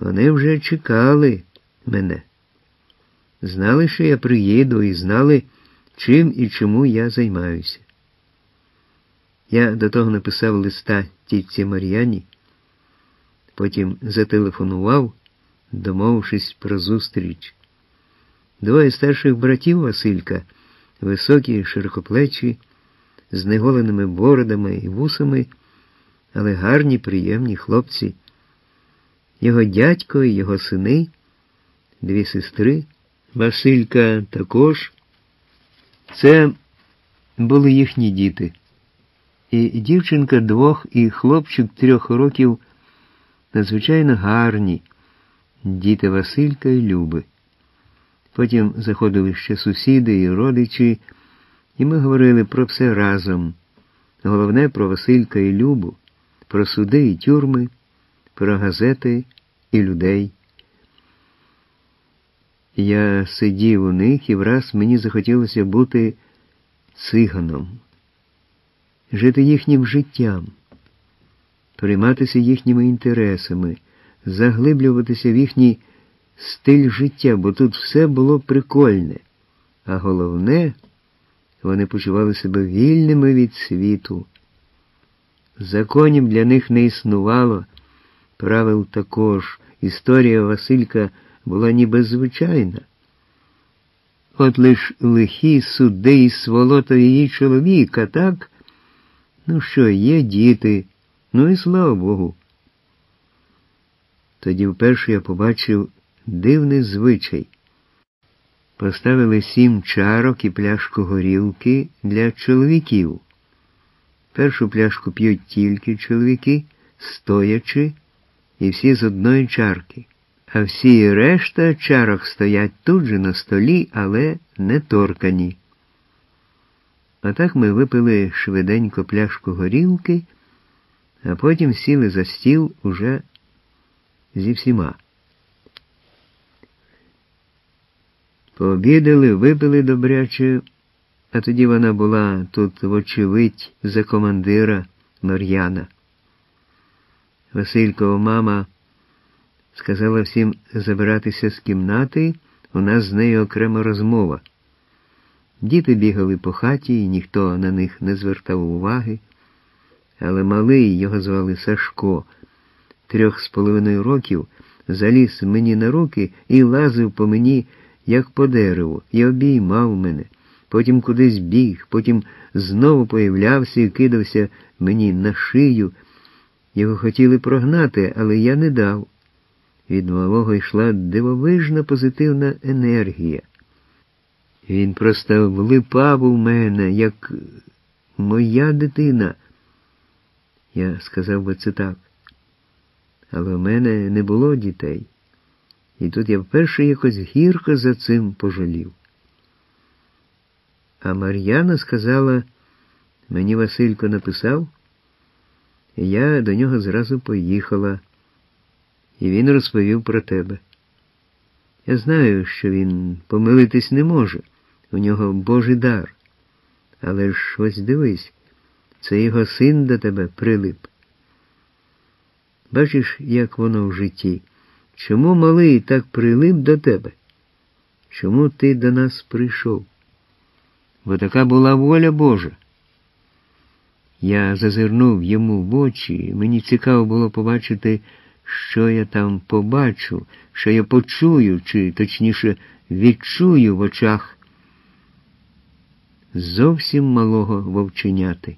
Вони вже чекали мене. Знали, що я приїду, і знали, чим і чому я займаюся. Я до того написав листа тітці Мар'яні, потім зателефонував, домовившись про зустріч. Двоє старших братів Василька, високі, широкоплечі, з неголеними бородами і вусами, але гарні, приємні хлопці. Його дядько і його сини, дві сестри, Василька також. Це були їхні діти. І дівчинка 2 і хлопчик 3 років надзвичайно гарні, діти Василька і Люби. Потім заходили ще сусіди і родичі, і ми говорили про все разом. Головне про Василька і Любу, про суди і тюрми, про газети і людей. Я сидів у них, і враз мені захотілося бути циганом, жити їхнім життям, прийматися їхніми інтересами, заглиблюватися в їхній стиль життя, бо тут все було прикольне, а головне, вони почували себе вільними від світу. Законів для них не існувало, правил також. Історія Василька була ніби звичайна. От лиш лихі суди і сволота її чоловіка, так? Ну що, є діти, ну і слава Богу. Тоді вперше я побачив дивний звичай. Поставили 7 чарок і пляшку горілки для чоловіків. Першу пляшку п'ють тільки чоловіки, стоячи, і всі з одної чарки. А всі решта чарок стоять тут же на столі, але не торкані. А так ми випили швиденько пляшку горілки, а потім сіли за стіл уже зі всіма. Пообідали, випили добряче, а тоді вона була тут, вочевидь, за командира Мар'яна. Василькова мама сказала всім забиратися з кімнати, у нас з нею окрема розмова. Діти бігали по хаті, і ніхто на них не звертав уваги, але малий, його звали Сашко, 3,5 років, заліз мені на руки і лазив по мені, як по дереву, і обіймав мене. Потім кудись біг, потім знову появлявся і кидався мені на шию. Його хотіли прогнати, але я не дав. Від малого йшла дивовижна позитивна енергія. Він просто влипав у мене, як моя дитина. Я сказав би це так. Але в мене не було дітей. І тут я вперше якось гірко за цим пожалів. А Мар'яна сказала, мені Василько написав, і я до нього зразу поїхала. І він розповів про тебе. Я знаю, що він помилитись не може, у нього Божий дар. Але ж ось дивись, це його син до тебе прилип. Бачиш, як воно в житті. Чому малий так прилип до тебе? Чому ти до нас прийшов? Бо така була воля Божа. Я зазирнув йому в очі, і мені цікаво було побачити, що я там побачу, що я почую, чи, точніше, відчую в очах зовсім малого вовченяти.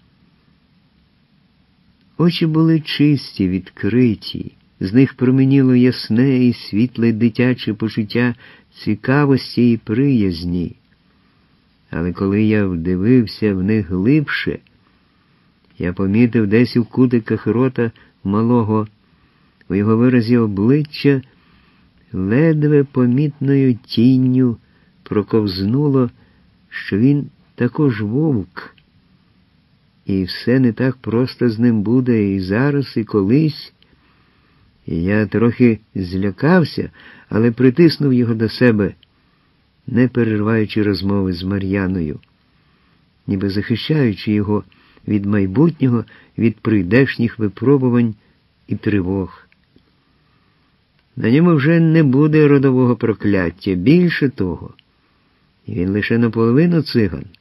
Очі були чисті, відкриті, з них променіло ясне і світле дитяче почуття цікавості і приязні. Але коли я вдивився в них глибше, я помітив десь у кутиках рота малого, у його виразі обличчя ледве помітною тінню проковзнуло, що він також вовк. І все не так просто з ним буде і зараз, і колись. І я трохи злякався, але притиснув його до себе, не перерваючи розмови з Мар'яною, ніби захищаючи його від майбутнього, від прийдешніх випробувань і тривог. На ньому вже не буде родового прокляття. Більше того, він лише наполовину циган.